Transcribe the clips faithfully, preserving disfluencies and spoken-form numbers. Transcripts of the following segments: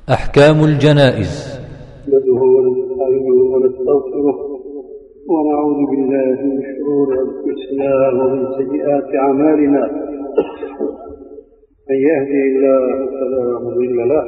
أحكام الجنائز. نحمده ونستعينه ونستغفره ونعوذ بالله من شرور أنفسنا ومن سيئات أعمالنا. من يهدي الله فلا مضل له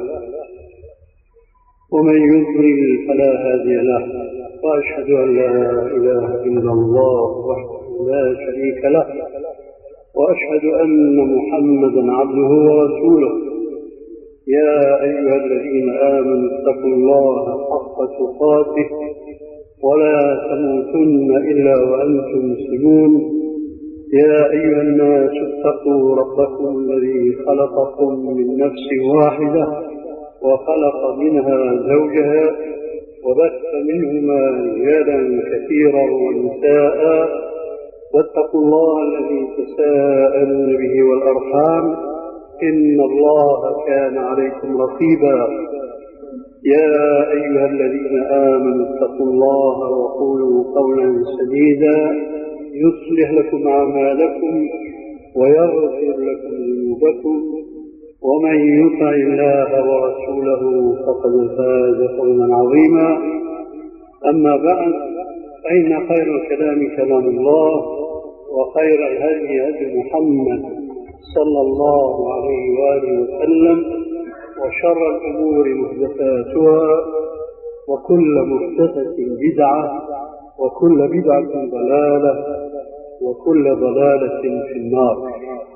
ومن يضلل فلا هادي له، وأشهد أن لا إله إلا الله وحده لا شريك له، وأشهد أن محمدا عبده ورسوله. يا أيها الذين آمنوا اتقوا الله حق تقاته ولا تموتن إلا وأنتم مسلمون. يا أيها الناس اتقوا ربكم الذي خلقكم من نفس واحدة وخلق منها زوجها وبث منهما رجالا كثيرا ونساء، واتقوا الله الذي تساءلون به والأرحام إن الله كان عليكم رقيبا. يا أيها الذين آمنوا اتقوا الله وقولوا قولا سديدا يصلح لكم أعمالكم ويغفر لكم ذنوبكم، ومن يطع الله ورسوله فقد فاز فوزا عظيما. أما بعد، فإن خير الكلام كلام الله، وخير الهدي هدي محمد صلى الله عليه وآله وسلم، وشر الأمور محدثاتها، وكل محدثة بدعة، وكل بدعة ضلالة، وكل ضلالة في النار.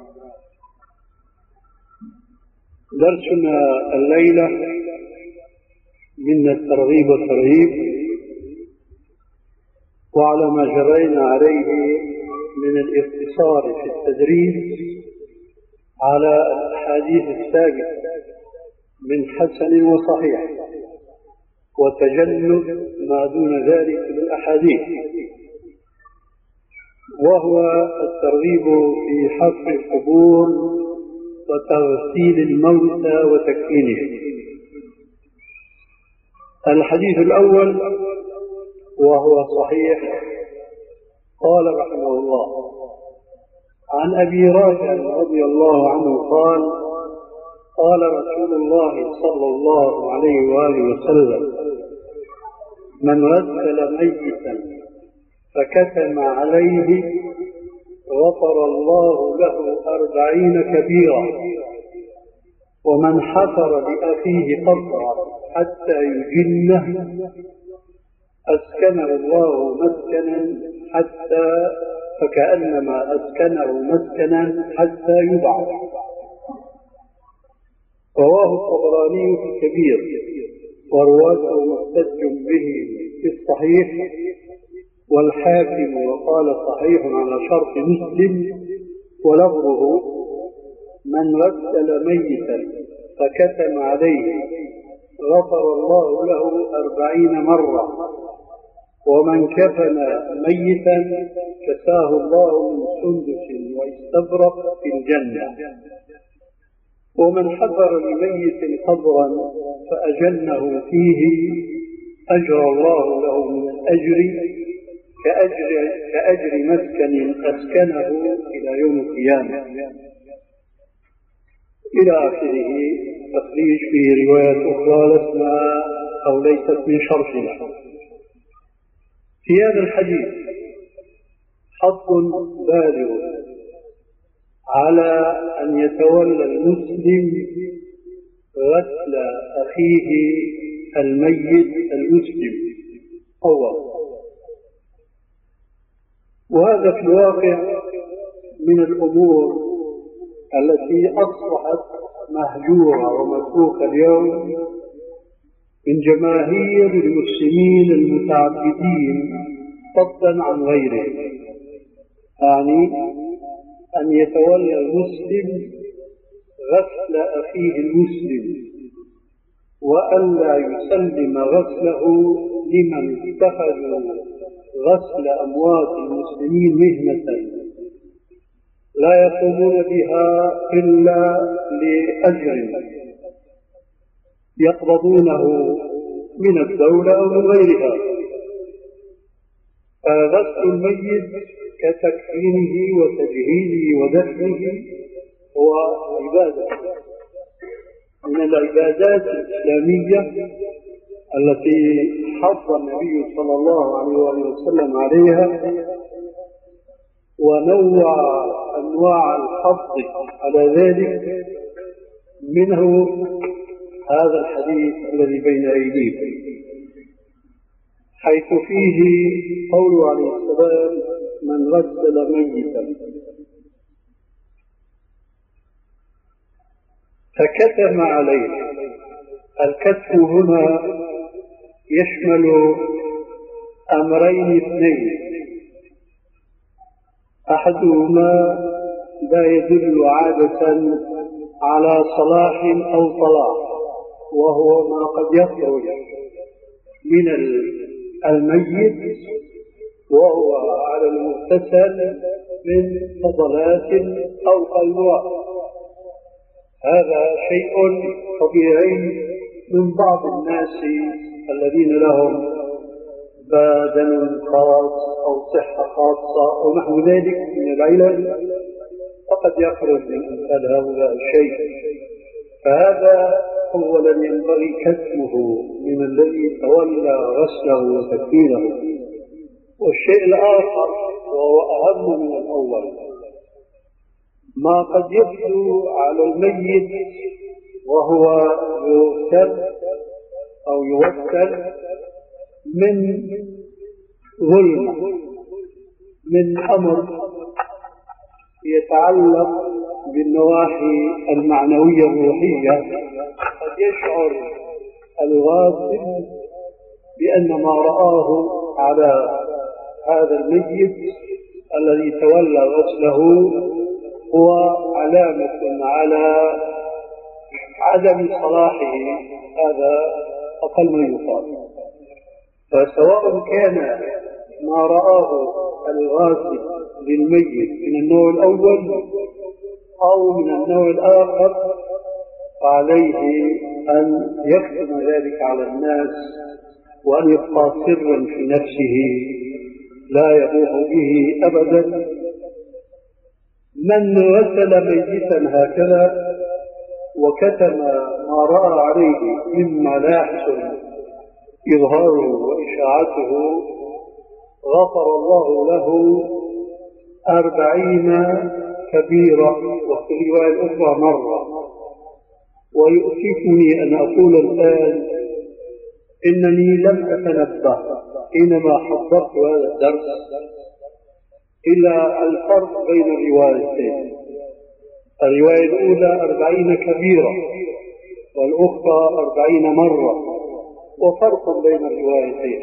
درسنا الليلة من الترغيب والترهيب، وعلى ما جرينا عليه من الاقتصار في التدريس على الأحاديث الثابتة من حسن وصحيح، وتجنب ما دون ذلك من الأحاديث، وهو الترغيب في حفر القبور وتغسيل الموتى وتكفينهم. الحديث الأول وهو صحيح، قال رحمه الله: عن أبي رافع رضي الله عنه قال: قال رسول الله صلى الله عليه وآله وسلم: من غسل ميتا فكتم عليه غفر الله له أربعين كبيرة، ومن حفر لأخيه قبرا حتى يجنه أسكنه الله مسكنا حتى فكأنما أسكنه مسكنا حتى يبعث. رواه الطبراني في الكبير، ورواته محتج به في الصحيح، والحاكم وقال صحيح على شرط مسلم، ولفظه: من غسل ميتا فكتم عليه غفر الله له أربعين مرة، ومن كفن ميتا كساه الله من سندس واستبرق في الجنة، ومن حفر لميت قبرا فأجنه فيه أجرى الله له من الأجر كأجر, كأجر مسكن أسكنه إلى يوم القيامة، إلى آخره. تخريج في رواية أخرى لسنا أو ليست من شرحنا. في هذا الحديث حظ بالغ على أن يتولى المسلم غسل أخيه الميت المسلم أولا، وهذا في الواقع من الأمور التي أصبحت مهجورة ومتروكة اليوم من جماهير المسلمين المتعبدين فضلا عن غيرهم. يعني أن يتولى المسلم غسل أخيه المسلم، وألا يسلم غسله لمن اتخذوا غسل أموات المسلمين مهنة لا يقومون بها إلا لأجر يقبضونه من الدولة أو من غيرها. فغسل الميت كتكفينه وتجهيزه ودفنه هو عبادة، من العبادات الإسلامية التي حض النبي صلى الله عليه وسلم عليها ونوع أنواع الحض على ذلك، منه هذا الحديث الذي بين أيديكم، حيث فيه قوله عليه السلام: من غسل ميتا فكتم عليه. الكتم هنا يشمل أمرين اثنين، أحدهما لا يدل عادة على صلاح أو طلاق، وهو ما قد يخرج من الميت وهو على المغتسل من فضلات أو قلوات. هذا شيء طبيعي من بعض الناس الذين لهم بدن خاص أو صحة خاصة أو نحو ذلك من العلل، فقد يخرج من أمثال هؤلاء الشيء، فهذا أولا ينبغي كتمه من الذي تولى غسله وتكفيره. والشيء الآخر وهو أهم من الأول، ما قد يبدو على الميت وهو يغسل أو يوكل من ظلمة، من أمر يتعلق بالنواحي المعنوية الروحية. قد يشعر الغاسل بأن ما رآه على هذا الميت الذي تولى غسله هو علامة على عدم صلاحه، هذا أقل ما يقال. فسواء كان ما رآه الغاسل للميت من النوع الأول أو من النوع الآخر، فعليه أن يكتم ذلك على الناس وأن يبقى سرا في نفسه لا يبوح به أبدا. من غسل ميتا هكذا وكتم ما رأى عليه مما لا يحسن إظهاره وإشاعته، غفر الله له أربعين كبيرة، وفي الرواية الأخرى مرة. ويؤسفني أن أقول الآن إنني لم أتنبه حينما حضرت هذا الدرس إلى الفرق بين الروايتين. الرواية الأولى أربعين كبيرة والأخرى أربعين مرة، وفرق بين الروايتين.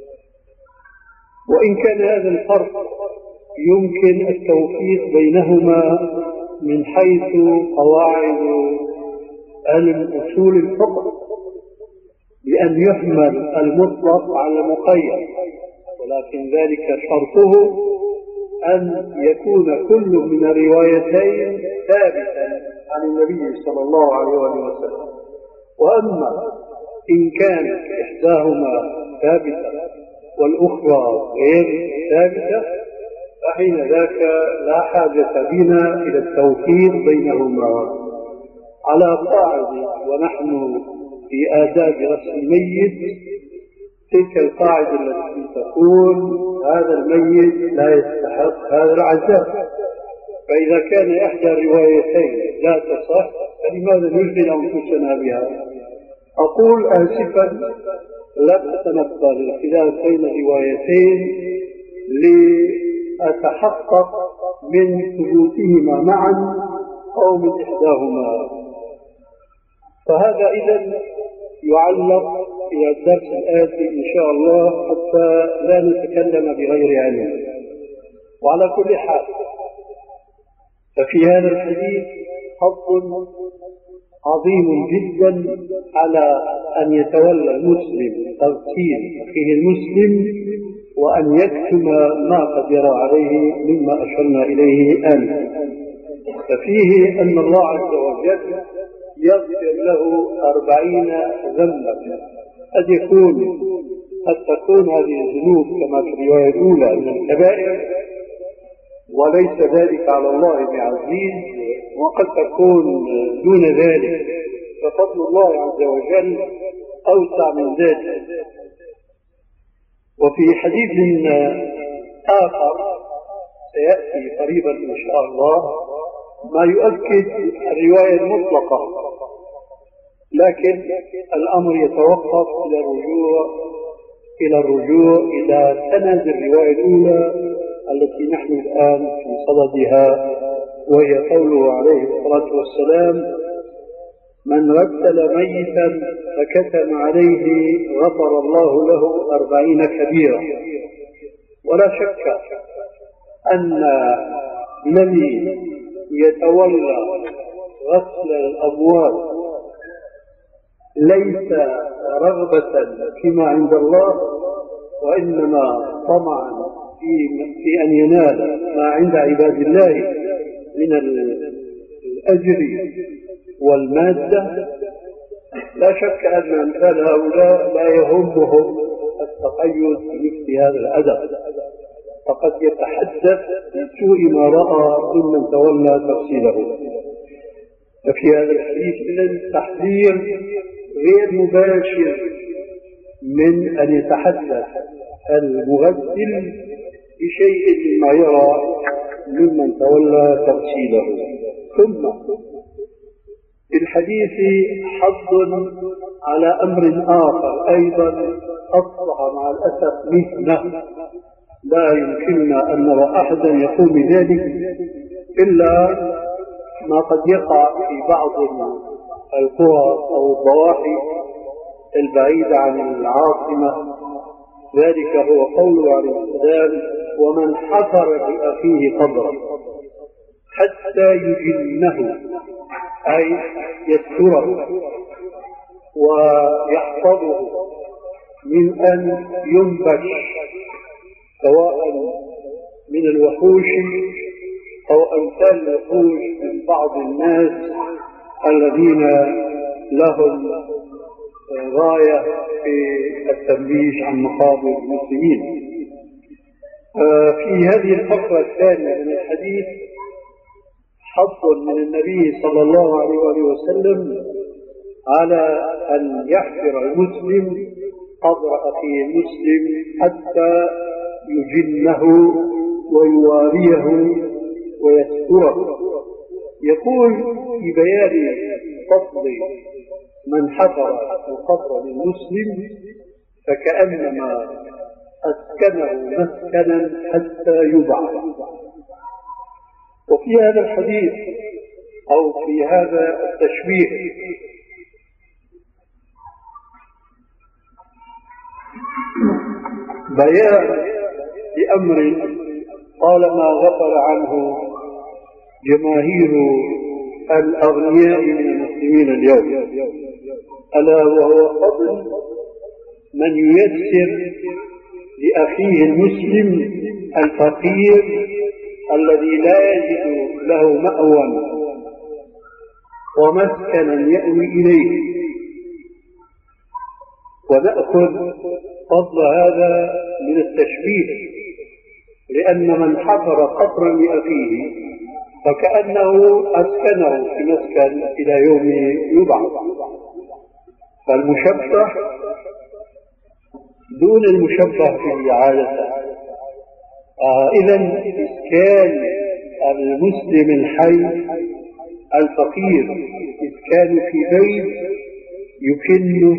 وإن كان هذا الفرق يمكن التوفيق بينهما من حيث قواعد علم أصول الفقه، بأن يحمل المطلق على المقيد، ولكن ذلك شرطه أن يكون كل من الروايتين ثابتا عن النبي صلى الله عليه وسلم. وأما إن كانت إحداهما ثابتة والأخرى غير ثابتة، فحين ذاك لا حاجة بنا إلى التوفيق بينهما على قاعدة. ونحن في آداب غسل الميت تلك القاعدة التي تقول هذا الميت لا يستحق هذا العذاب، فإذا كان إحدى الروايتين لا تصح فلماذا نشغل أنفسنا بها؟ أقول آسفا لم أتنبه للخلاف بين الروايتين لأتحقق من ثبوتهما معا أو من إحداهما. فهذا إذن يعلق إلى الدرس الآتي إن شاء الله حتى لا نتكلم بغير علم. وعلى كل حال ففي هذا الحديث حظ عظيم جدا على أن يتولى المسلم تغسيل أخيه المسلم وأن يكتم ما قد يرى عليه مما أشرنا إليه آنفا. ففيه أن الله عز وجل يغفر له أربعين ذنبا. قد يكون قد تكون هذه الذنوب كما في الرواية الأولى من الكبائر وليس ذلك على الله بعزيز، وقد تكون دون ذلك ففضل الله عز وجل أوسع من ذلك. وفي حديث آخر سيأتي قريبا إن شاء الله ما يؤكد الرواية المطلقة، لكن الأمر يتوقف إلى الرجوع إلى الرجوع إلى سند الرواية الأولى التي نحن الآن في صددها، وهي قوله عليه الصلاة والسلام: من غسل ميتا فكتم عليه غفر الله له أربعين كبيرة. ولا شك أن الذي يتولى غسل الأموات ليس رغبة فيما عند الله، وإنما طمعا في, في أن ينال ما عند عباد الله من الأجر والمادة، لا شك أن أمثال هؤلاء لا يهمهم التقيد بمثل هذا الأدب، فقد يتحدث بسوء ما رأى ممن تولى تفصيله. ففي هذا الحديث إذن تحذير غير مباشر من أن يتحدث المغسل بشيء مما يرى ممن تولى تفصيله. ثم في الحديث حظ على أمر آخر أيضا أصبح مع الأسف مهنة لا يمكننا أن نرى أحدا يقوم بذلك إلا ما قد يقع في بعض القرى أو الضواحي البعيدة عن العاصمة. ذلك هو قوله عليه السلام: ومن حفر لأخيه قبرا حتى يجنه، أي يستره ويحفظه من أن ينبش سواء من الوحوش أو أمثال الوحوش من بعض الناس الذين لهم غاية في التنبيش عن مقابر المسلمين. في هذه الفقرة الثانية من الحديث حظ من النبي صلى الله عليه وسلم على أن يحفر المسلم قبر أخيه المسلم حتى يجنه ويواريه ويستره. يقول في بيان فضل من حفر القبر للمسلم فكأنما أسكنه مسكنا حتى يبعث. وفي هذا الحديث أو في هذا التشبيه بيان بأمر طالما غفل عنه جماهير الأغنياء من المسلمين اليوم، ألا وهو فضل من ييسر لأخيه المسلم الفقير الذي لا يجد له مأوى ومسكنا يأوي إليه. ونأخذ فضل هذا من التشبيه، لأن من حفر قبرا لأخيه فكأنه أسكنه في مسكن إلى يوم يبعث. فالمشبه دون المشبه به عادة. آه إذن إسكان المسلم الحي الفقير إسكانه في بيت يكنه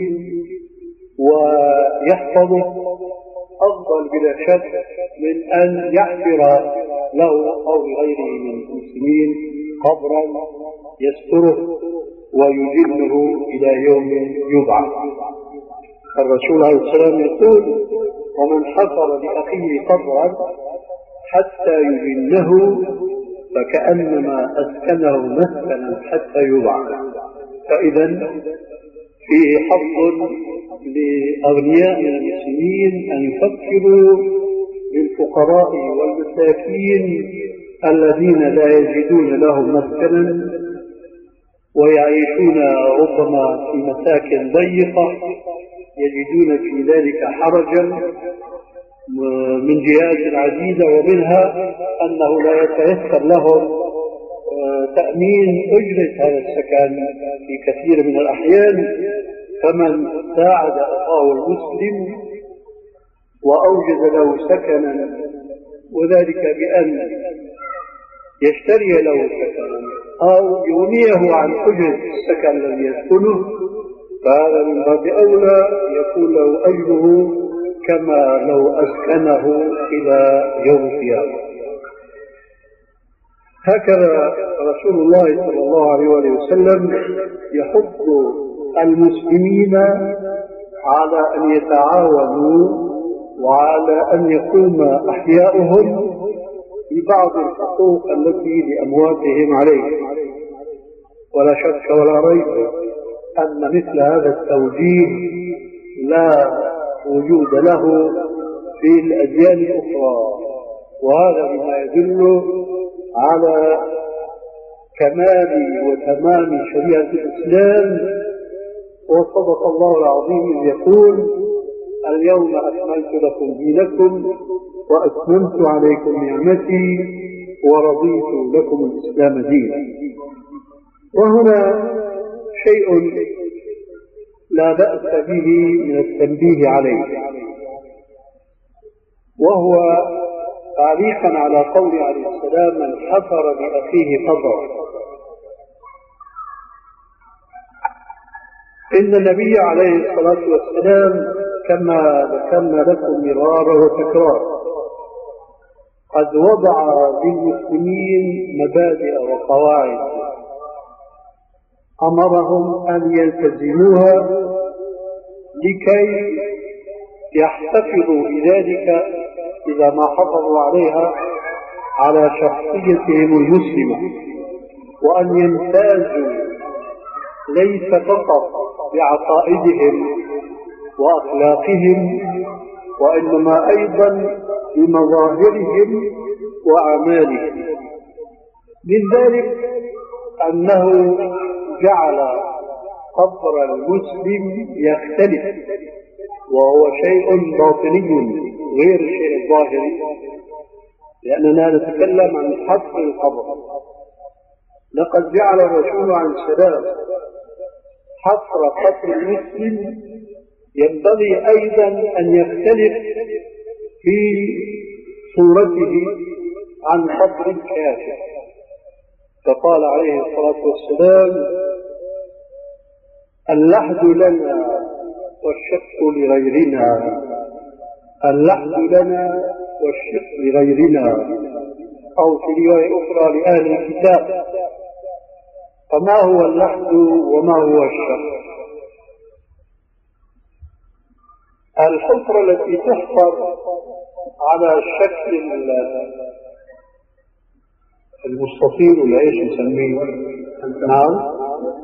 ويحفظه أفضل بلا شك من أن يحفر له أو لغيره من المسلمين قبرا يستره ويجنه إلى يوم يبعث. الرسول عليه السلام يقول: ومن حفر لأخيه قبرا حتى يجنه فكأنما أسكنه مسكنا حتى يبعث. فإذا فيه حظ لأغنياء المسلمين أن يفكروا بالفقراء والمساكين الذين لا يجدون لهم مسكنا ويعيشون ربما في مساكن ضيقة يجدون في ذلك حرجا من جهات عديدة، ومنها أنه لا يتيسر لهم والتأمين أجرت هذا السكن في كثير من الأحيان، فمن ساعد أخاه المسلم وأوجد له سكنا، وذلك بأن يشتري له سكنا أو يغنيه عن أجرة السكن الذي يسكنه، فهذا من باب أولى يكون له أجره كما لو أسكنه إلى يوم القيامة. هكذا رسول الله صلى الله عليه وسلم يحث المسلمين على أن يتعاونوا وعلى أن يقوم أحياؤهم ببعض الحقوق التي لأمواتهم عليه. ولا شك ولا ريب أن مثل هذا التوجيه لا وجود له في الأديان الأخرى، وهذا بما يدل على كمال وتمام شريعة الإسلام. وصدق الله العظيم إذ يقول: اليوم أكملت لكم دينكم وأتممت عليكم نعمتي ورضيت لكم الإسلام دينا. وهنا شيء لا بأس به من التنبيه عليه، وهو تعليقا على قول عليه السلام: من حفر بأخيه قبرا. إن النبي عليه الصلاة والسلام كما ذكرنا لكم مرارا وتكرارا قد وضع للمسلمين مبادئ وقواعد أمرهم أن يلتزموها لكي يحتفظوا بذلك إذا ما حافظوا عليها على شخصيتهم المسلمة، وأن يمتازوا ليس فقط بعقائدهم وأخلاقهم، وإنما أيضا بمظاهرهم وأعمالهم. من ذلك أنه جعل قبر المسلم يختلف، وهو شيء باطني غير الشيء الظاهري، لأننا نتكلم عن حفر القبر. لقد جعل الرسول عليه السلام حفر قبر المسلم ينبغي أيضا أن يختلف في صورته عن قبر الكافر، فقال عليه الصلاة والسلام: اللحد لنا والشق لغيرنا، اللحد لنا والشق لغيرنا، أو في رواية أخرى لأهل الكتاب. فما هو اللحد وما هو الشق؟ الحفرة التي تحفر على الشكل المستطيل ولا ايش نسميه؟ نعم،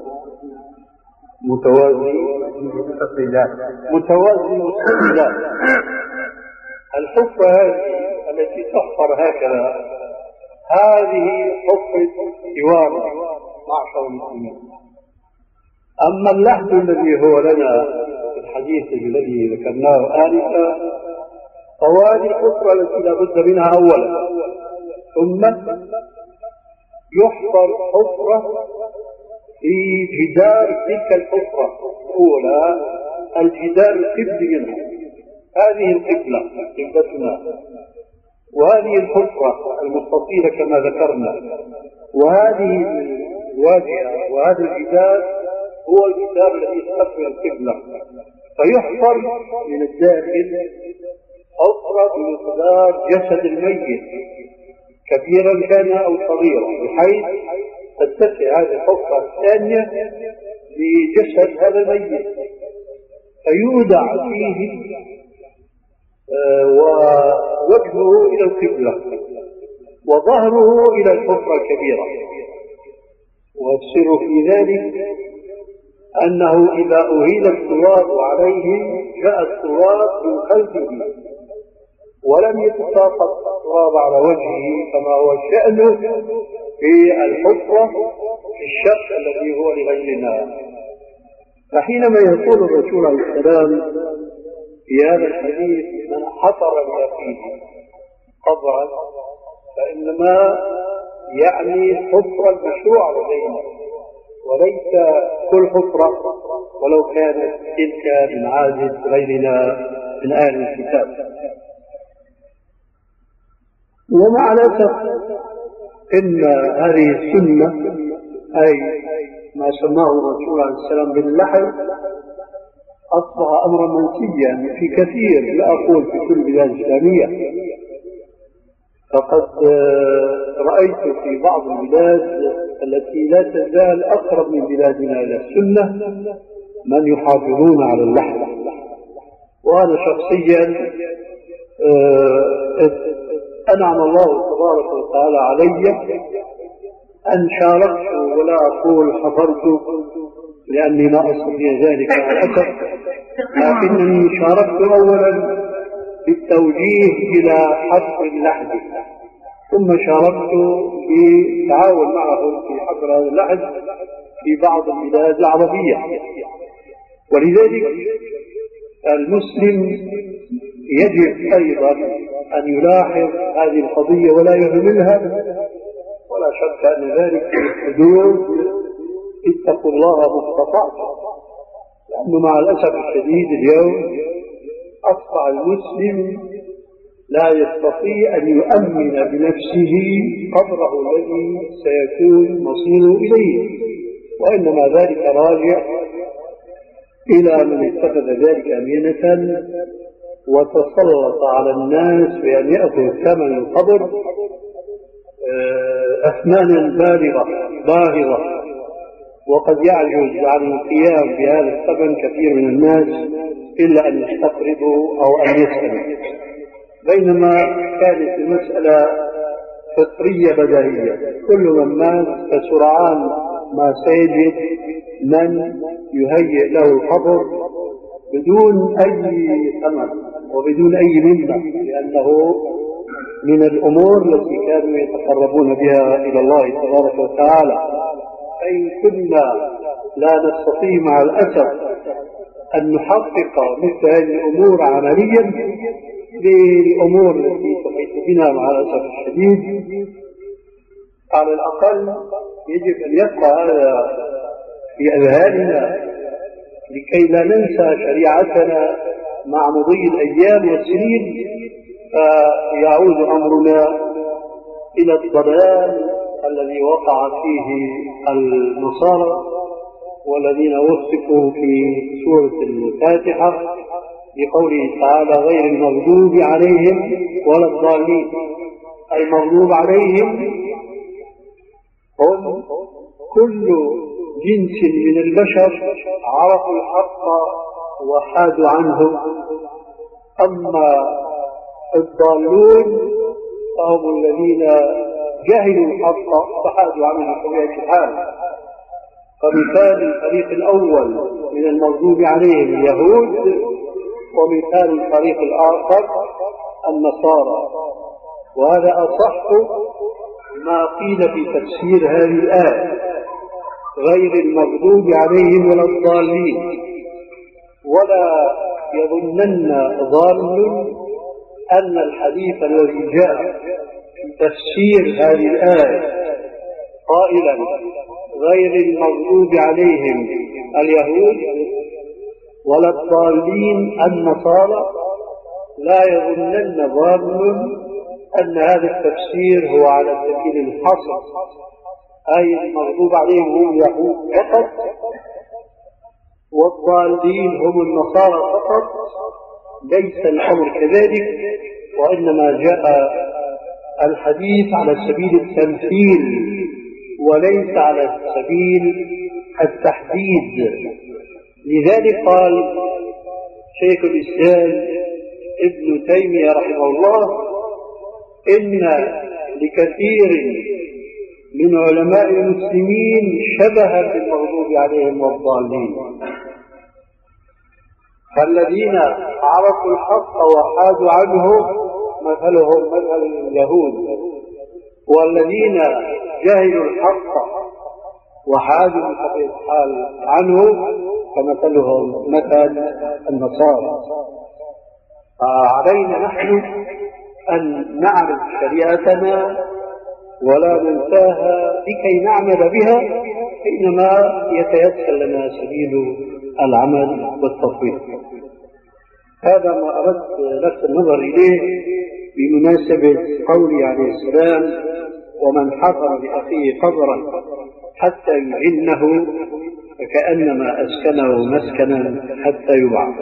متوازي مستطيلات متوازي مستطيلات. الحفرة هذه التي تحفر هكذا هذه حفرة جوار معشر المسلمين. أما اللحد الذي هو لنا في الحديث الذي ذكرناه آنفا فهذه الحفرة التي لا بد منها أولا، ثم يحفر حفرة في جدار تلك الحفرة الأولى، الجدار القبلي منها، هذه القبلة قبلتنا، وهذه الحفرة المستطيلة كما ذكرنا، وهذه الواجهة، وهذا الجدار هو الجدار الذي يستقبل القبلة. فيحفر من الداخل حفرة بمقدار جسد الميت، كبيرا كان أو صغيرا، بحيث تتسع هذه الحفرة الثانية لجسد هذا الميت، فيودع فيه آه ووجهه إلى القبلة وظهره إلى الحفرة الكبيرة. والسر في ذلك أنه إذا أهيل التراب عليه جاء التراب من خلفه ولم يتساقط التراب على وجهه، كما هو الشأن في الحفرة في الشق الذي هو لغيرنا. فحينما يقول الرسول عليه السلام في هذا الحديث: من حفر لأخيه قبرا، فإنما يعني حفرة المشروع لدينا، وليس كل حفرة ولو كانت تلك من عادة غيرنا من أهل الكتاب. ومع الأسف إن هذه السنة، أي ما سماه الرسول عليه السلام باللحم، أصبح أمرا منسيا في كثير، لا أقول في كل البلاد الإسلامية. فقد رأيت في بعض البلاد التي لا تزال أقرب من بلادنا إلى السنة من يحافظون على اللحم. وأنا شخصيا أنعم الله تبارك وتعالى علي أن شاركت، ولا أقول حضرت لأني لا أستطيع ذلك مع الأسف، لكنني شاركت أولا بالتوجيه إلى حفر اللحد، ثم شاركت بالتعاون معهم في حفر هذا اللحد في بعض البلاد العربية. ولذلك المسلم يجب أيضا أن يلاحظ هذه القضية ولا يهملها، ولا شك أن ذلك في الحدود اتقوا الله ما استطعتم. لأنه مع الأسف الشديد اليوم أصبح المسلم لا يستطيع أن يؤمن بنفسه قبره الذي سيكون مصيره إليه، وإنما ذلك راجع إلى من اتخذ ذلك أمينة وتسلط على الناس بأن يأخذ ثمن القبر أثمانا بالغة باهظة، وقد يعجز عن القيام بهذا الثمن كثير من الناس إلا أن يستقرضوا أو أن يسألوا، بينما كانت المسألة فطرية بديهية. كل من مات فسرعان ما سيجد من يهيئ له القبر بدون أي ثمن وبدون أي منة، لأنه من الأمور التي كانوا يتقربون بها إلى الله تبارك وتعالى. فإن كنا لا نستطيع مع الأسف أن نحقق مثل هذه الأمور عمليا للأمور التي تحيط بنا مع الأسف الشديد، على الأقل يجب أن يبقى هذا في أذهاننا لكي لا ننسى شريعتنا مع مضي الأيام والسنين، فيعود أمرنا إلى الضلال الذي وقع فيه النصارى والذين وصفوا في سورة الفاتحة بقوله تعالى غير المغضوب عليهم ولا الضالين. المغضوب عليهم هم كل جنس من البشر عرفوا الحق وحادوا عنه، أما الضالون فهم الذين جهلوا الحق فحادوا عنه بطبيعة الحال. فمثال الفريق الأول من المغضوب عليهم اليهود، ومثال الفريق الآخر النصارى. وهذا أصح ما قيل في تفسير هذه الآية غير المغضوب عليهم ولا الضالين. ولا يظنن ضال أن الحديث الذي جاء في تفسير هذه الآية قائلا غير المغضوب عليهم اليهود ولا الضالين النصارى، لا يظنن ضال أن هذا التفسير هو على سبيل الحصر، أي المغضوب عليهم هم اليهود فقط والضالين هم النصارى فقط. ليس الأمر كذلك، وإنما جاء الحديث على سبيل التمثيل وليس على سبيل التحديد. لذلك قال شيخ الإسلام ابن تيمية رحمه الله إن لكثير من علماء المسلمين شبها بالمغضوب عليهم والضالين، فالذين عرفوا الحق وحادوا عنه مثلهم مثل اليهود، والذين جهلوا الحق وحادوا بطبيعة الحال عنه فمثلهم مثل النصارى. علينا نحن أن نعرف شريعتنا ولا ننساها لكي نعمل بها حينما يتيسر لنا سبيل العمل والتطبيق. هذا ما أردت لفت النظر إليه بمناسبة قوله عليه السلام: ومن حفر لأخيه قبرا حتى يعنه فكأنما أسكنه مسكنا حتى يبعث.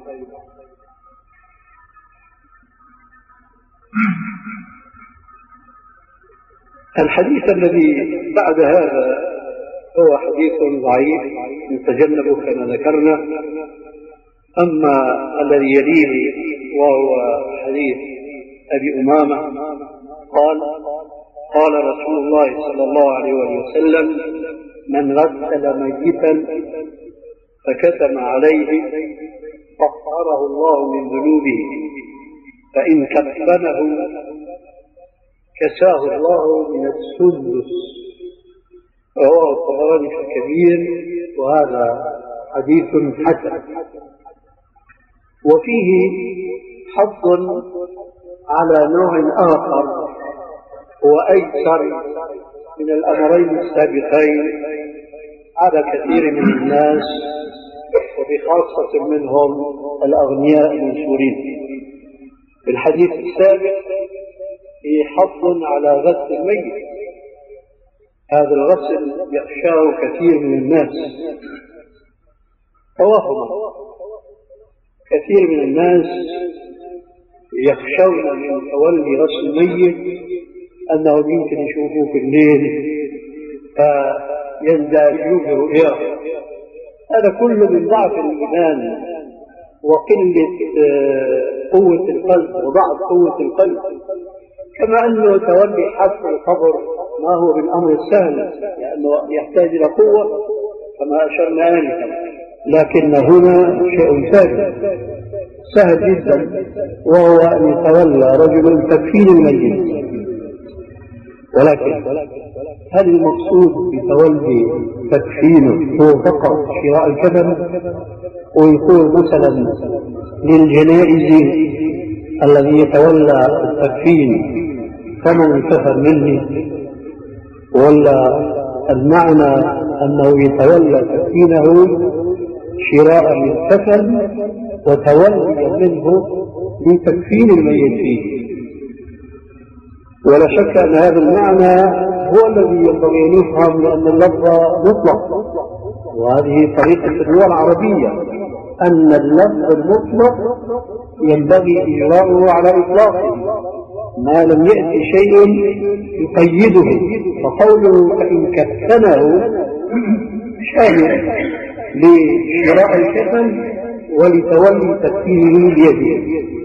الحديث الذي بعد هذا هو حديث ضعيف نتجنبه كما ذكرنا. أما الذي يليه وهو حديث أبي أمامة قال: قال رسول الله صلى الله عليه وسلم: من غسل ميتا فكتم عليه طهره الله من ذنوبه، فإن كفنه كساه الله من السندس. رواه الطبراني في الكبير، وهذا حديث حسن. وفيه حظ على نوع آخر هو أيسر من الأمرين السابقين على كثير من الناس، وبخاصة منهم الأغنياء المنشورين. في الحديث السابق فيه حظ على غسل الميت. هذا الغسل يخشاه كثير من الناس توهما. كثير من الناس يخشون من تولي غسل الميت أنه يمكن يشوفوه في الليل فيندهشوا برؤياه. هذا كله من ضعف الإيمان وقلة قوة القلب وضعف قوة القلب، كما أنه تولي حفر القبر ما هو بالأمر السهل، لأنه يحتاج إلى قوة كما أشرنا آنفا، لكن هنا شيء سهل سهل جدا، وهو أن يتولى رجل تكفين الميت. ولكن هل المقصود بتولي تكفينه هو فقط شراء الكفن، ويكون مثلا للجنائز الذي يتولى التكفين ثمن الكفن منه، ولا المعنى أنه يتولى تكفينه شراء الكفن وتولي منه لتكفين الميت فيه؟ ولا شك أن هذا المعنى هو الذي ينبغي أن يفهم، لأن اللفظ مطلق، وهذه طريقة اللغة العربية، أن اللفظ المطلق ينبغي إجراؤه على إطلاقه ما لم يأتي شيء يقيده. فقوله فإن كفنه شامل لشراء الكفن ولتولي تكفينه بيده.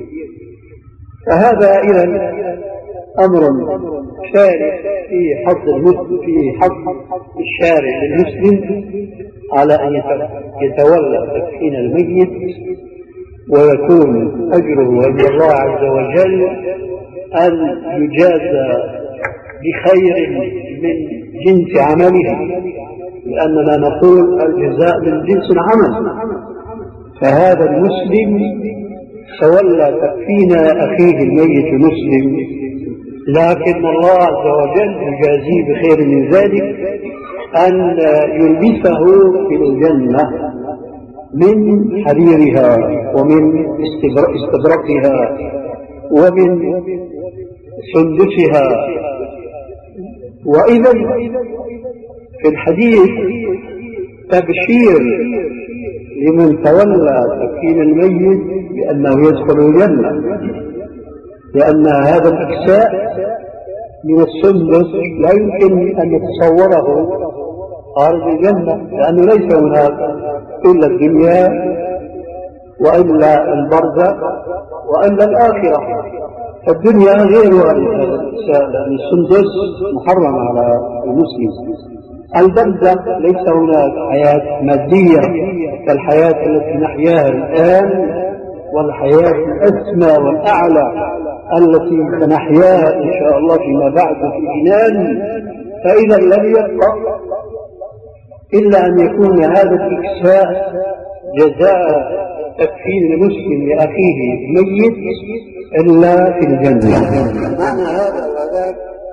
فهذا إذن أمر شارع في حظ المسلم، في حظ الشارع للمسلم على أن يتولى تكفين الميت، ويكون أجره عند الله عز وجل أن يجازى بخير من جنس عمله، لأننا نقول الجزاء من جنس العمل. فهذا المسلم تولى تكفين أخيه الميت مسلم، لكن الله عز وجل يجازيه بخير من ذلك أن يلبسه في الجنة من حريرها ومن استبرقها ومن سندسها. وإذا في الحديث تبشير لمن تولى تكفين الميت بأنه يدخل الجنة، لأن هذا الإكساء من السندس لا يمكن أن يتصوره خارج الجنة، لأنه ليس هناك إلا الدنيا وإلا البرزخ وإلا الآخرة. فالدنيا غير هذا الإكساء، لأن السندس محرم على المسلم. البرزخ ليس هناك حياة مادية كالحياة التي نحياها الآن، والحياة الأسمى والأعلى التي سنحياها إن شاء الله فيما بعد في الجنان. فإذا لم يبقى إلا أن يكون هذا الإكساء جزاء تكفين المسلم لأخيه ميت إلا في الجنة. معنى هذا وذاك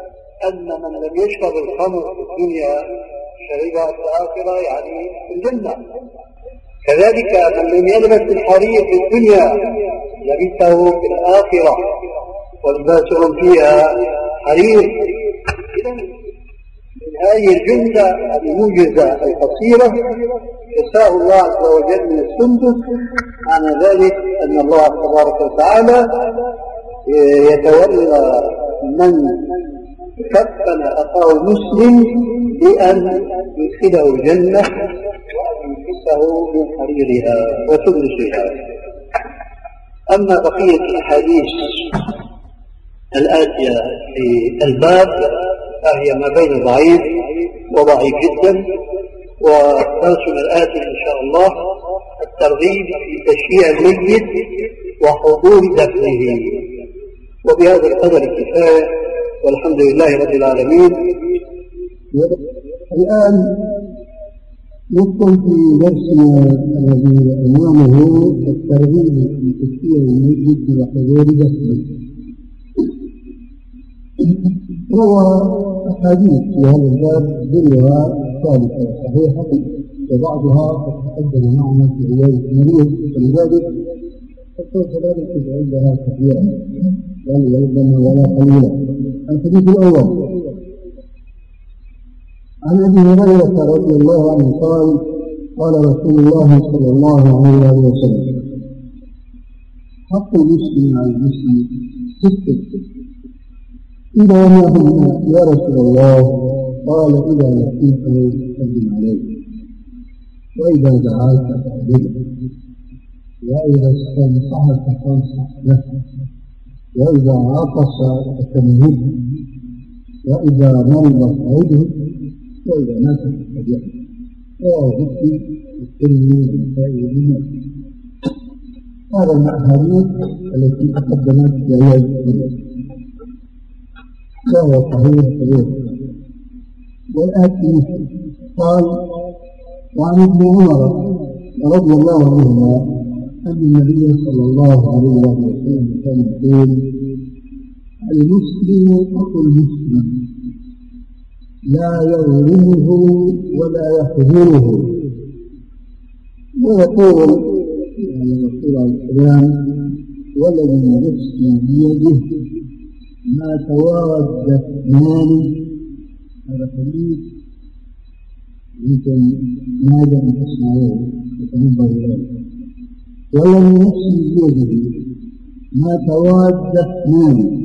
أن من لم يشرب الخمر في الدنيا شربها في الآخرة يعني في الجنة. كذلك من لم يلبس الحرير في الدنيا لبسه في الآخرة، ولباسهم فيها حرير. إذن من هذه الجملة الموجزة القصيرة يشاء الله عز وجل من السندس، معنى ذلك أن الله تبارك وتعالى يتولى من كفن أخاه المسلم بأن يدخله الجنة وأن يلبسه من حريرها وتلبسها. أما بقية الأحاديث الآتية في الباب فهي ما بين ضعيف وضعيف جدا، ودرسنا الآتي إن شاء الله الترغيب في تشييع الميت وحضور دفنه. وبهذا القدر كفاية، والحمد لله رب العالمين. الآن ندخل في درسنا الذي عنوانه الترغيب في تشييع الميت وحضور دفنه. روى أحاديث في هذا الباب كلها ثابتة صحيحة، وبعضها قد تقدم معنا في رواية المريض، ولذلك فسوف لا نكتب عندها كثيرا بل ربما ولا قليلا. الحديث الأول عن أبي هريرة رضي الله عنه قال: قال رسول الله صلى الله عليه وسلم: حق المسلم على المسلم ستة، إذا ما هم يا رسول الله؟ قال: إذا لقيته فسلم عليه، وإذا دعاك فأجبه، وإذا استنصحك فانصح له، وإذا عطس فتمهله، وإذا مرض فعده، وإذا مات فأجبه. رواه مسلم والترمذي والنسائي وابن ماجه. هذا من الأحاديث التي تقدمت في علاج المرض، وهو صحيح صحيح. والآتي قال: وعن ابن عمر رضي الله عنهما أن النبي صلى الله عليه وسلم كان يقول: المسلم أخو المسلم لا يظلمه ولا يخذله. ويقول يعني الرسول عليه السلام: والذي نفسي بيده ما تواد اثنان. هذا حديث يمكن ماذا أن تسمعوه وتنبه إليه. والذي نفسي بيده ما تواد اثنان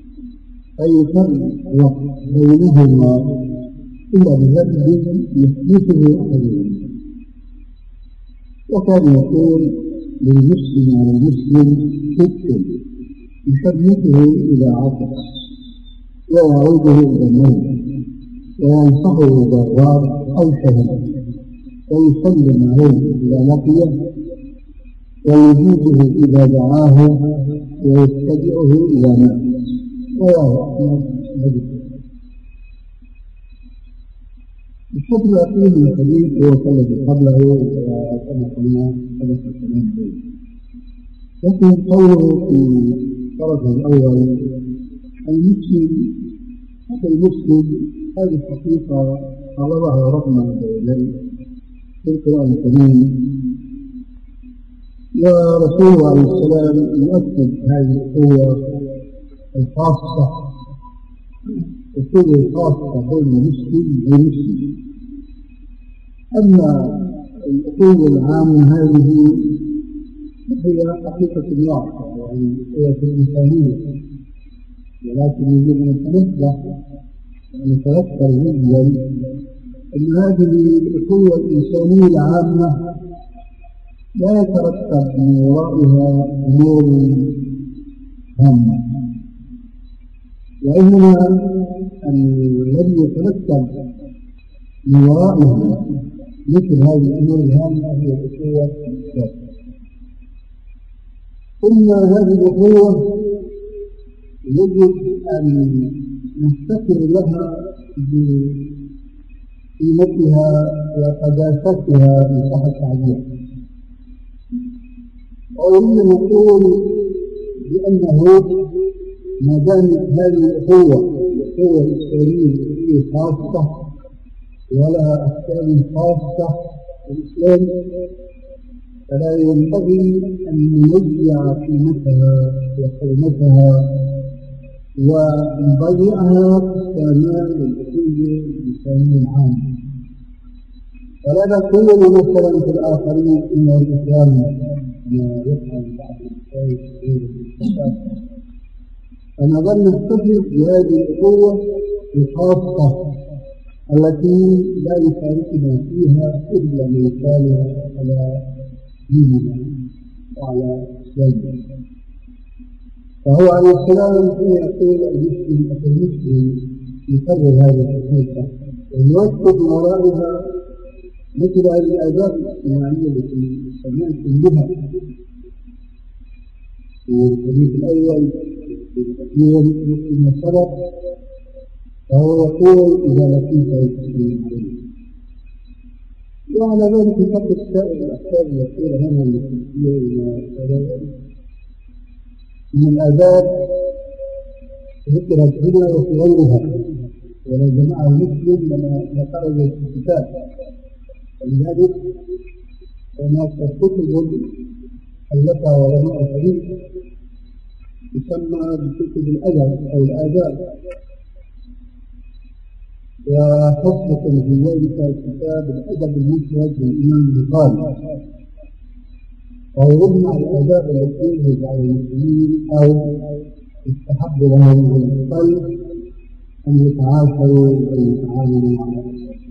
فيفرق بينهما إلا بذنب يحدثه أحدهما. وكان يقول: للمسلم على المسلم ست، يشمته إذا عطس، ويعوده إذا مرض، وينصحه ضرار أو شهد، ويسلم عليه إذا لقيه، ويجيبه إذا دعاه، ويتبعه إذا مات. رواه أحمد. الشكر الأخير من الحديث هو الذي قبله وكما قلنا سبق الكلام به، لكن قوله في الطرف الأول المسلم حتى المسلم، هذه الحقيقة طلبها ربنا عز وجل في القرآن الكريم، ورسوله عليه السلام يؤكد هذه القوة الخاصة، القوة الخاصة بين المسلم والمسلم. أما القوة العامة هذه هي حقيقة الله، يعني هي في الإنسانية، ولكن يجب أن نتنبه ونتذكر جدا أن هذه القوة الإنسانية العامة لا يترتب من ورائها أمور هامة، وإنما الذي يترتب من ورائها مثل هذه الأمور الهامة هي القوة الإسلامية. قلنا هذه القوة يجب أن نفتكر لها بقيمتها وقداستها في صح التعبير، وإنما نقول بأنه ما دامت هذه القوة القوة الإسلامية خاصة ولا أحكام خاصة في الإسلام، فلا ينبغي أن نضيع قيمتها وحرمتها ونضيعها في استعمال الأصول الإسلامية العامة. فلا نقول مثلا في الآخرين إن الإسلام ما يفعل بعض الأشياء، فنظل نحتفظ بهذه القوة الخاصة التي لا يشاركنا فيها إلا من كان على ديننا وعلى إسلامنا. فهو عليه السلام حين يقول المسلم أخي المسلم يكرر هذه الحقيقة ويوثق ورائها مثل هذه الآداب الاجتماعية التي سمعتم بها في الحديث الأول في الأخير فيما سبق. فهو يقول إذا لقيت المسلمين عليه، وعلى ذلك يطبق سائر الأحكام الأخيرة هنا التي من الآداب ذكرت هنا وفي غيرها، ولو جمعه المسلم لما خرج في الكتاب. ولذلك هناك كتب ألفها علماء الحديث يسمى بكتب الأدب أو الآداب، وخاصة في ذلك كتاب الأدب المفرد للإمام البخاري، وهو يجمع الآداب التي يجب على المسلمين أو يستحب لهم بالقلب أن يتعاشروا وأن يتعاملوا مع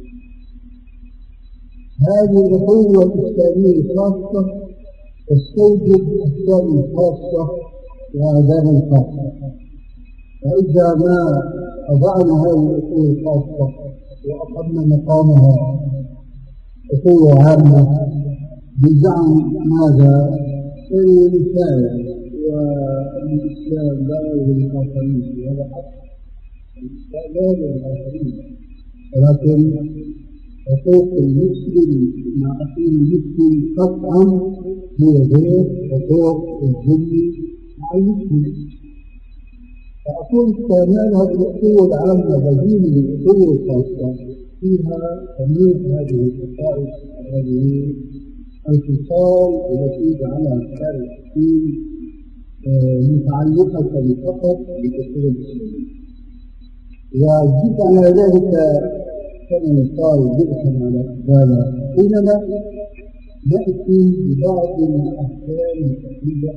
هذه الأخوة الإسلامية الخاصة تستوجب أحكام خاصة وآدابا خاصة. فإذا ما أضعنا هذه الأخوة الخاصة وأقمنا مقامها أخوة عامة بزعم ماذا؟ الرسالة والإسلام لا يلغي الآخرين، وهذا حق الإسلام لا يلغي الآخرين، ولكن حقوق المسلم مع أخيه المسلم قطعا هي غير حقوق الذمي مع المسلم. فأقول استعمال هذه الأخوة العامة بديل للأخوة الخاصة فيها تنويع هذه الخصائص وهذه الخصال التي جعلها الشارع الحكيم متعلقة فقط بالأخوة الإسلامية. وزيد على ذلك كما يقال بئسا على إقبالا حينما نأتي ببعض الأحكام التقليدية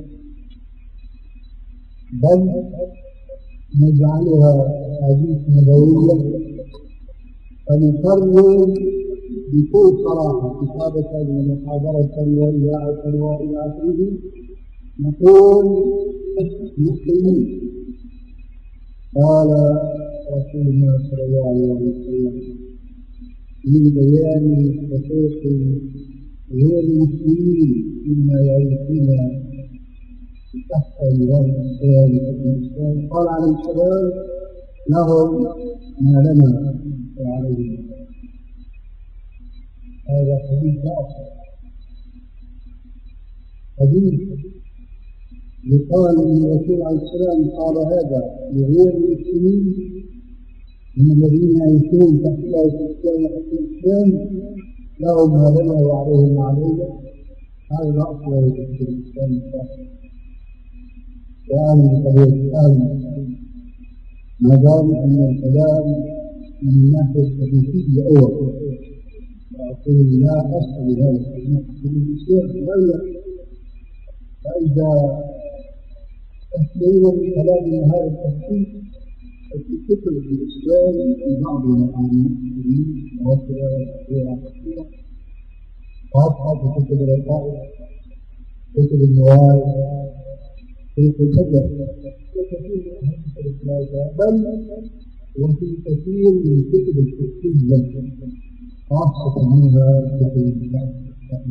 بل نجعلها حديث نبوية، فنقرر بكل صراحة كتابة ومحاضرة وإذاعة وإلى آخره، نقول مسلمين. قال رسول الله صلى الله عليه وسلم من بيان حقوق غير المسلمين مما يعرفون تحت نظام الإسلام، قال عليه السلام لهم ما لنا وعليهم. هذا حديث أصل حديث يقال ان الرسول عليه السلام قال هذا لغير المسلمين من الذين يعيشون تحت الاسلام وحكم الاسلام لهم ما لنا وعليهم ما علينا. هذا اصل في الاسلام الصحيح، وأنا قد يسأل ما دام أن الكلام من الناحية الحديثية أول، وأقول لا أصل لهذا الكلام في الإسلام وإلا فإذا أسلمنا من كلام هذا التفسير في كتب الإسلام في بعض المعاني وغيرها كثيرة، خاصة في كتب الرقائق، كتب الموارد، في الفجر، وكثير من كتب الثلاثة، بل وفي كثير من كتب الفقهية خاصة منها كتب الفقه.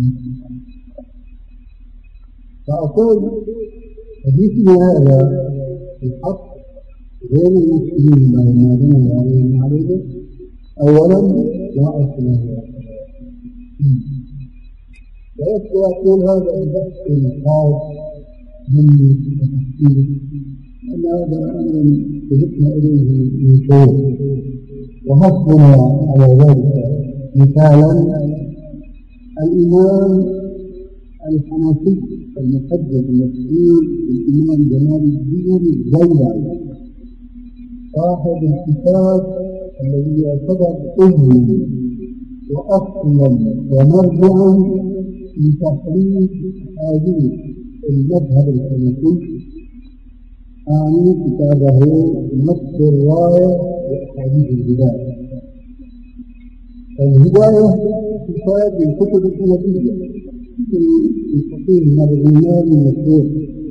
فأقول حديثنا هذا الحق غير المسلمين لهم ما لنا وعليهم عليهم أولا لا أصل له، ويقول هذا البحث الخاص من التفسير أن هذا أمر تجدنا إليه من شيء. وحسبنا على ذلك مثالا الإمام الحنفي المحدث المسؤول الإمام جمال الدين الزيلعي صاحب الكتاب الذي يعتبر أما وأصلا ومرجعا في تحريف هذه المذهب الحنفي، أعني كتابه نص الراية وأحاديث الهداية. الهداية كتاب من كتب الحنفية في فقيه مرغيان المشهور،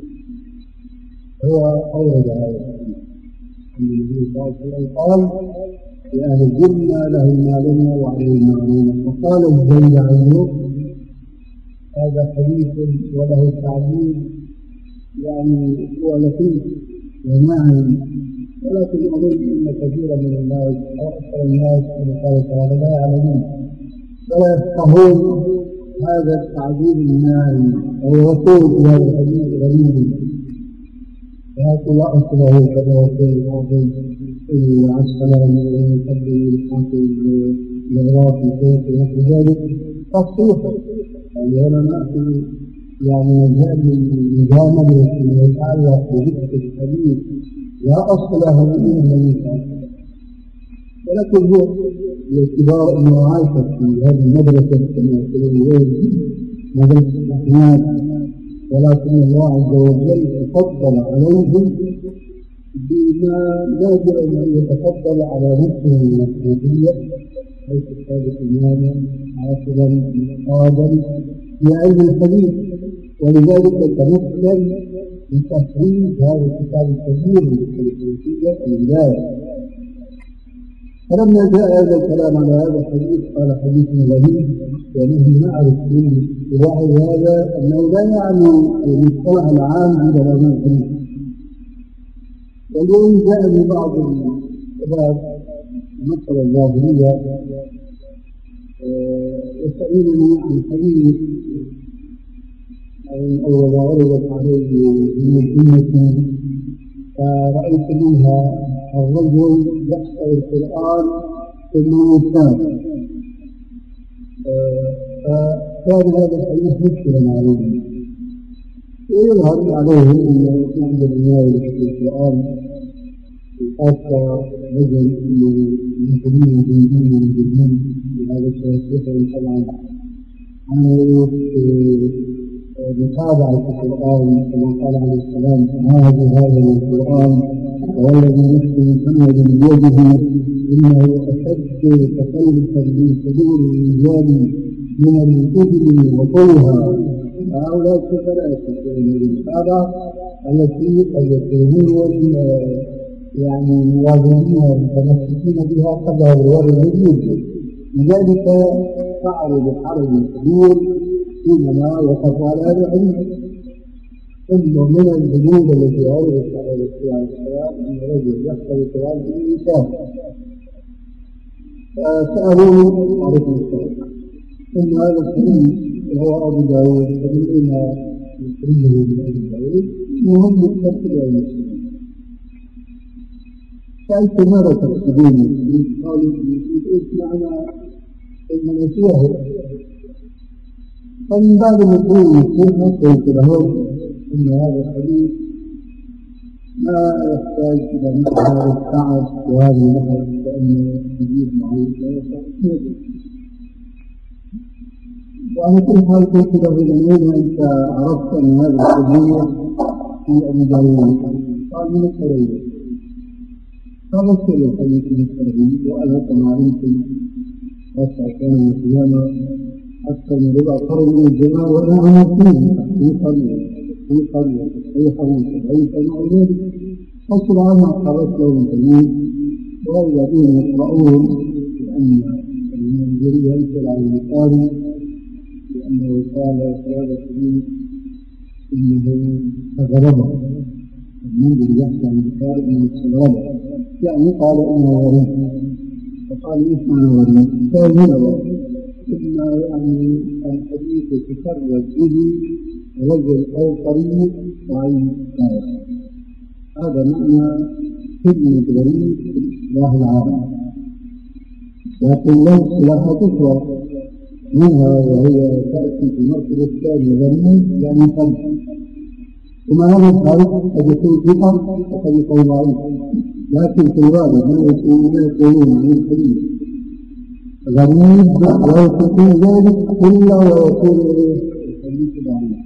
هو أورد هذا النبي صلى الله عليه وسلم قال لأهل الجنة لهم ما لنا وعليهم ما علينا. فقال الزيلعي هذا حديث وله تعليل يعني هو لطيف وناعم، ولكن أظن أن كثيرا من الناس أو أكثر الناس كما قال تعالى لا يعلمون ولا يفقهون هذا التعبير الناعم أو يقول في هذا الحديث غريب وهكذا أصله كما يقول الحافظ العسقلاني ويقدم الحافظ العراقي في نحو ذلك تصحيحا. يعني هنا نأتي يعني مجال المجاملة فيما يتعلق بذكر الحديث لا أصل له من النبي صلى الله عليه وسلم، ولكن هو باعتبار أنه عاش في هذه المدرسة كما يقولون مدرسة الأحناف، ولكن الله عز وجل تفضل عليهم بما لا يجب أن يتفضل على نفسه من الحنفية، حيث كان إماما عاشرا قادا في علم الحديث، ولذلك تمثل بتخريج هذا الكتاب الكبير من الحنفية الهداية. فلما جاء هذا الكلام على هذا الحديث قال حديث غريب، ونحن نعرف من وعي هذا أنه لا يعني المصطلح العام عند هذا الحديث. واليوم جاء من بعض الشباب مثل الظاهرية يسألونني عن حديث أو ما عرضت عليه من الأمة، فرأيت منها الرجل يقرأ القرآن ثم ينساه، فكان هذا الحديث مشكلا عليه، ويظهر عليه أنه عند الرواية في القرآن خاصة رجل مسلمين جيدين ومسلمين بهذا الشيء طبعا عن متابعة القرآن كما قال عليه السلام هذا هذا القرآن والذي نفسه محمد بيده إنه أشد تكلفا من صدور الرجال من الإبل وطولها. هؤلاء السفراء المتابعة التي قد يكونون يعني موازنين ومتمسكين بها قدر الوضع الجديد، لذلك فعلوا بحرج كبير حينما وقفوا على هذا الحديث. ثم من الجنود التي عرضت على الاسلام ان رجل يحصل القران في الانسان، فسالوه عليكم السلام ثم هذا الحديث وهو ابو داود فمن اين يخرجه من ابي داود مهم متصل بالمسلمين. سألت ماذا تقصدون؟ قالوا معنى المسيح. فمن بعد ما يكون المسيح قلت لهم ان هذا الحديث ما يحتاج الى مثل التعب وهذه المثل فانه يجيب معروف وعلى كل حال قلت له لمن انت عرفت ان هذا الحديث في ابي داود؟ قال من السرير. فبصر الحديث من السرير وانا كما علمتم وسع كان القيامه أكثر من ربع قرن من الجماعة وأنا عملتين في قرية في قرية أي حديث أي فمع ذلك فصل عنها قرأت له الجميع وإذا بهم يقرؤون لأن المنزل ينزل على البخاري لأنه قال في هذا الحديث إنه أغربه المنزل يحكي عن البخاري إنه أغربه يعني قال إنه غريب فقال إيش معنى غريب؟ قال هنا غريب ثم يعني الحديث يتفرد به رجل أو طريق وعين كائن. هذا معنى خدمة الغريب في الإصلاح العام، لكن له اصطلاحات أخرى منها وهي تأتي في مرتبة الثانية غريب يعني فرد، وما هذا الفرد قد يكون ثقة وقد يكون ضعيف، لكن في الغالب ما يقولون عن الحديث غريب لا يكون ذلك إلا ويكون إليه الحديث ضعيف.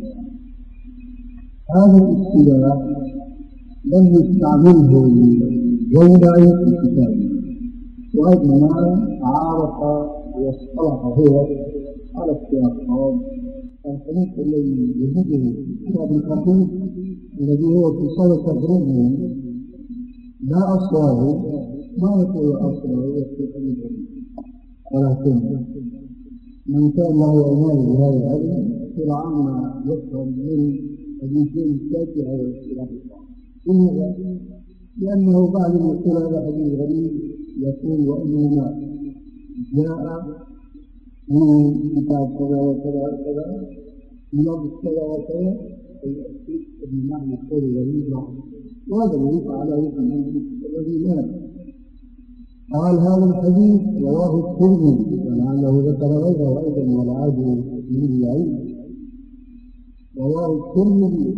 هذا الاصطلاح لم يستعمله الجوزجاني في كتابه، وإنما عارف واصطلح هو على السياقات. الحديث الذي يجده في كتاب الخطيب الذي هو في صلة تقريبا لا أصله، ما يقول أصله يقول حديث، ولكن من كان له عناية بهذا العلم فرعون يفهم من حديثين الشافعي على الاصطلاح. لماذا؟ لأنه بعد ما يقول هذا حديث غريب يقول وإنما جاء من كتاب كذا وكذا وكذا من لفظ كذا وكذا فيأتي بمعنى قول غريب له، وهذا الذي فعله الذي لا. قال هذا الحديث رواه الترمذي ولعله ذكر غيره أيضا والعاجل من العلم، رواه الترمذي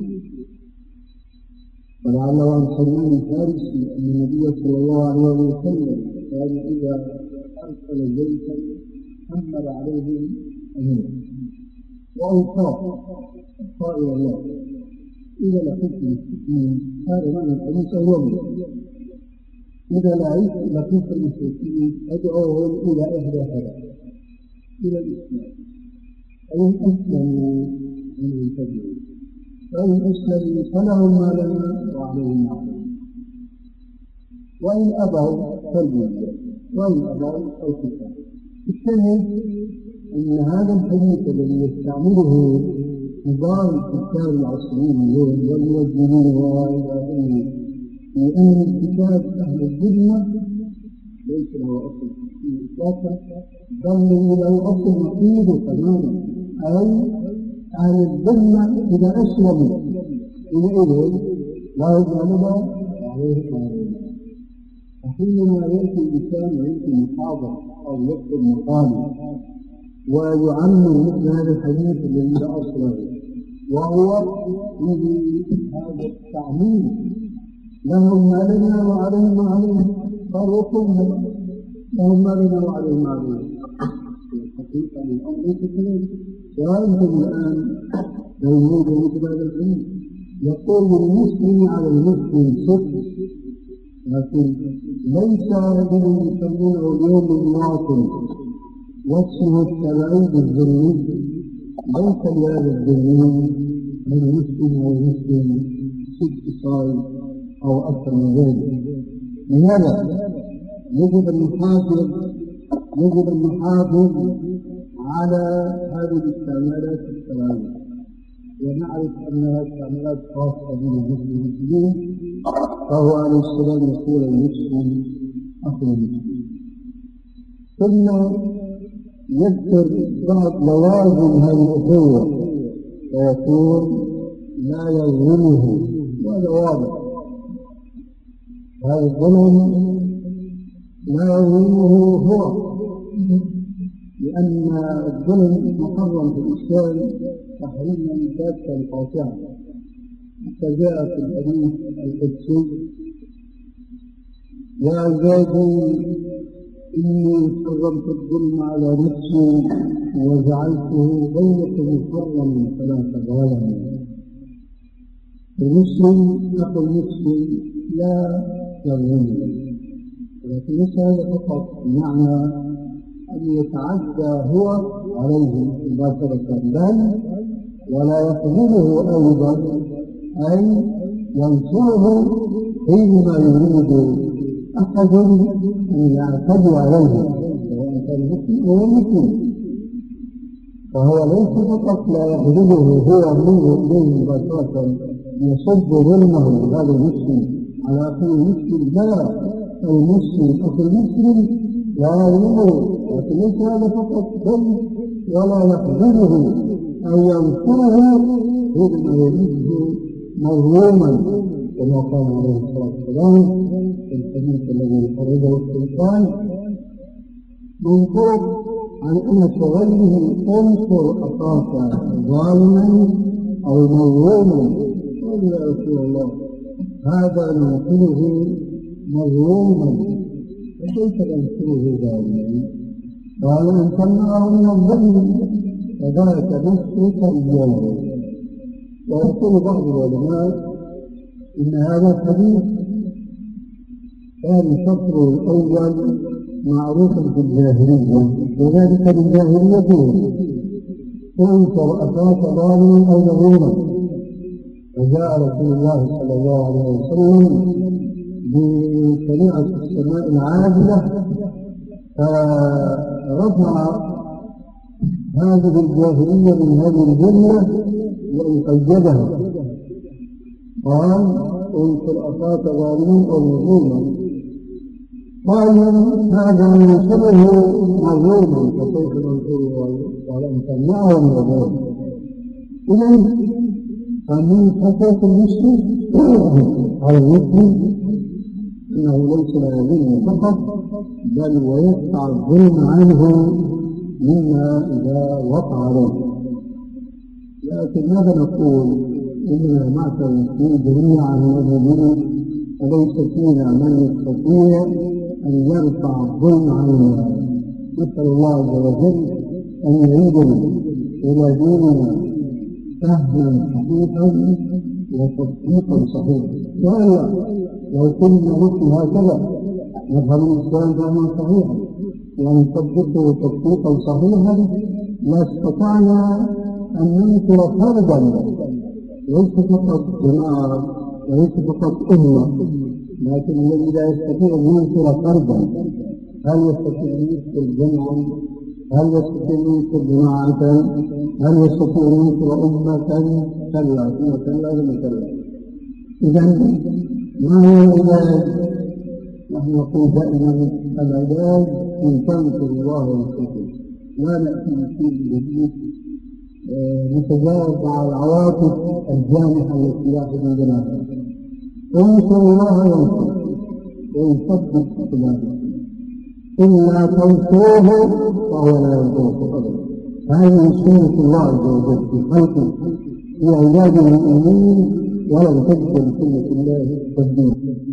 ولعله عن سلمان الفارسي أن النبي صلى الله عليه وسلم كان إذا أرسل جيشا حمل عليهم أمير وأوصاه قال إلى الله إذا لقيت المشركين، هذا معنى الحديث أولا، إذا لقيت المشركين أدعوهم إلى إحدى ثلاث، إلى الإسلام، فإن أسلموا من الفجر، فإن أسلموا فلهم ما لنا وعليهم ما عليهم، وإن أبوا فالجزية، وإن أبوا فالقتال. الشاهد أن هذا الحديث الذي يستعمله كبار الكتاب العصريين اليوم والموجهين وغيرهم في أن الكتاب أهل الذمة ليس له أصل إطلاقا، بل له أصل نقيض تماما، أي أهل الذمة إذا أسلموا إليه لا يجعلون عليه قانون. وحينما يأتي الإنسان ويأتي محاضرة أو يكتب مقالة ويعمم مثل هذا الحديث الذي لا أصل له، وهو هذا التعميم لهم ما لنا وعليهم ما عليهم، فرقهم لهم ما لنا وعليهم ما عليهم. الحقيقة الأمر ليس كذلك. وأنتم الآن لو يوجد مثل هذا الحديث يقول للمسلم على المسلم صدق، لكن ليس الذي يسمونه اليوم المواطن واسمه التبعيد الذمي، ليس لهذا الذمي من مسلم أو مسلم ست صائم أو أكثر من ذلك. لهذا يجب أن نحافظ يجب أن نحافظ على هذه الاستعمالات الشرعية، ونعرف أنها استعمالات خاصة بالمسلمين، فهو عليه السلام يقول المسلم أخو المسلم. ثم يذكر بعض لوازم هذه الأخوة ويقول لا يظلمه، وهذا واضح. هذا الظلم لا يظلمه هو، لأن الظلم محرم في الإسلام تحريما باتا قاطعا، حتى جاء في الحديث القدسي يا عبادي إني حرمت الظلم على نفسي وجعلته بينكم محرما فلا تظالموا. المسلم أخو المسلم لا يظلمه، ولكن ليس هذا فقط بمعنى أن يتعدى هو عليه مباشرة، بل ولا يقبله أيضا أي ينصره حينما يريد أحد أن يعتدي عليه، سواء كان مسلم أو مسلم، فهو ليس فقط لا يقبله هو منه إليه مباشرة يصد ظلمه هذا المسلم على أخيه المسلم، لا، المسلم أخو المسلم لا يظلمه، لكن ليس هذا فقط، بل ولا يقبله أن ينصره حينما يجده مظلوما كما قال عليه الصلاة والسلام في الحديث الذي خرجه الشيطان من طرق عن أن شغله انصر أخاك ظالما أو مظلوما. قال يا رسول الله هذا ننقله مظلوما وكيف ننقله ظالما؟ قال أن تمنعه من الظلم فذاك نفسك إياه. ويقول بعض العلماء إن هذا الحديث كان شطره الأول معروفا في الجاهلية وذلك بالجاهلية انصر أخاك ظالما أو مظلوما. وجاء رسول الله صلى الله عليه وسلم بشريعة السماء العادلة فرفع هذه الجاهلية من هذه الجنة وإن قيدها قال انصر أخاك ظالما أو مظلوما. قال هذا ينصره مظلوما فكيف ننصره؟ قال أن تمنعه من الظلم. إذن فمن حقوق المسلم على المسلم أنه ليس يظلم فقط بل ويقطع الظلم عنه مما إذا وقع له. لكن ماذا نقول؟ إننا معشر المسلمين جميعا مؤمنين وليس فينا من يستطيع أن يرفع الظلم عننا. نسأل الله عز وجل أن يعيدنا إلى ديننا فهما صحيحا وتطبيقا صحيحا. وإلا لو كنا مثل هكذا نفهم الإسلام فهما صحيحا ونطبقه تطبيقا صحيحا لاستطعنا أن ننصر فردا ليس فقط جماعة وليس فقط أمة، لكن الذي لا يستطيع أن ينصر فردا هل يستطيع أن ينصر جمعا؟ هل يستطيع أن ينصر جماعة؟ هل يستطيع أن ينصر أمة؟ كلا ثم كلا ثم كلا. إذن ما هو العلاج؟ نحن نقول دائما العلاج أن تنصر الله ورسوله، لا نأتي بشيء جديد نتجاوز مع العواطف الجامحة التي يأخذ بنا. انصر الله ينصر ويثبت اختلافه، إلا تنصروه فهو لا ينصركم أبدا. هذه سنة الله عز وجل في خلقه في عباد المؤمنين ولم تجد سنة الله تبديل.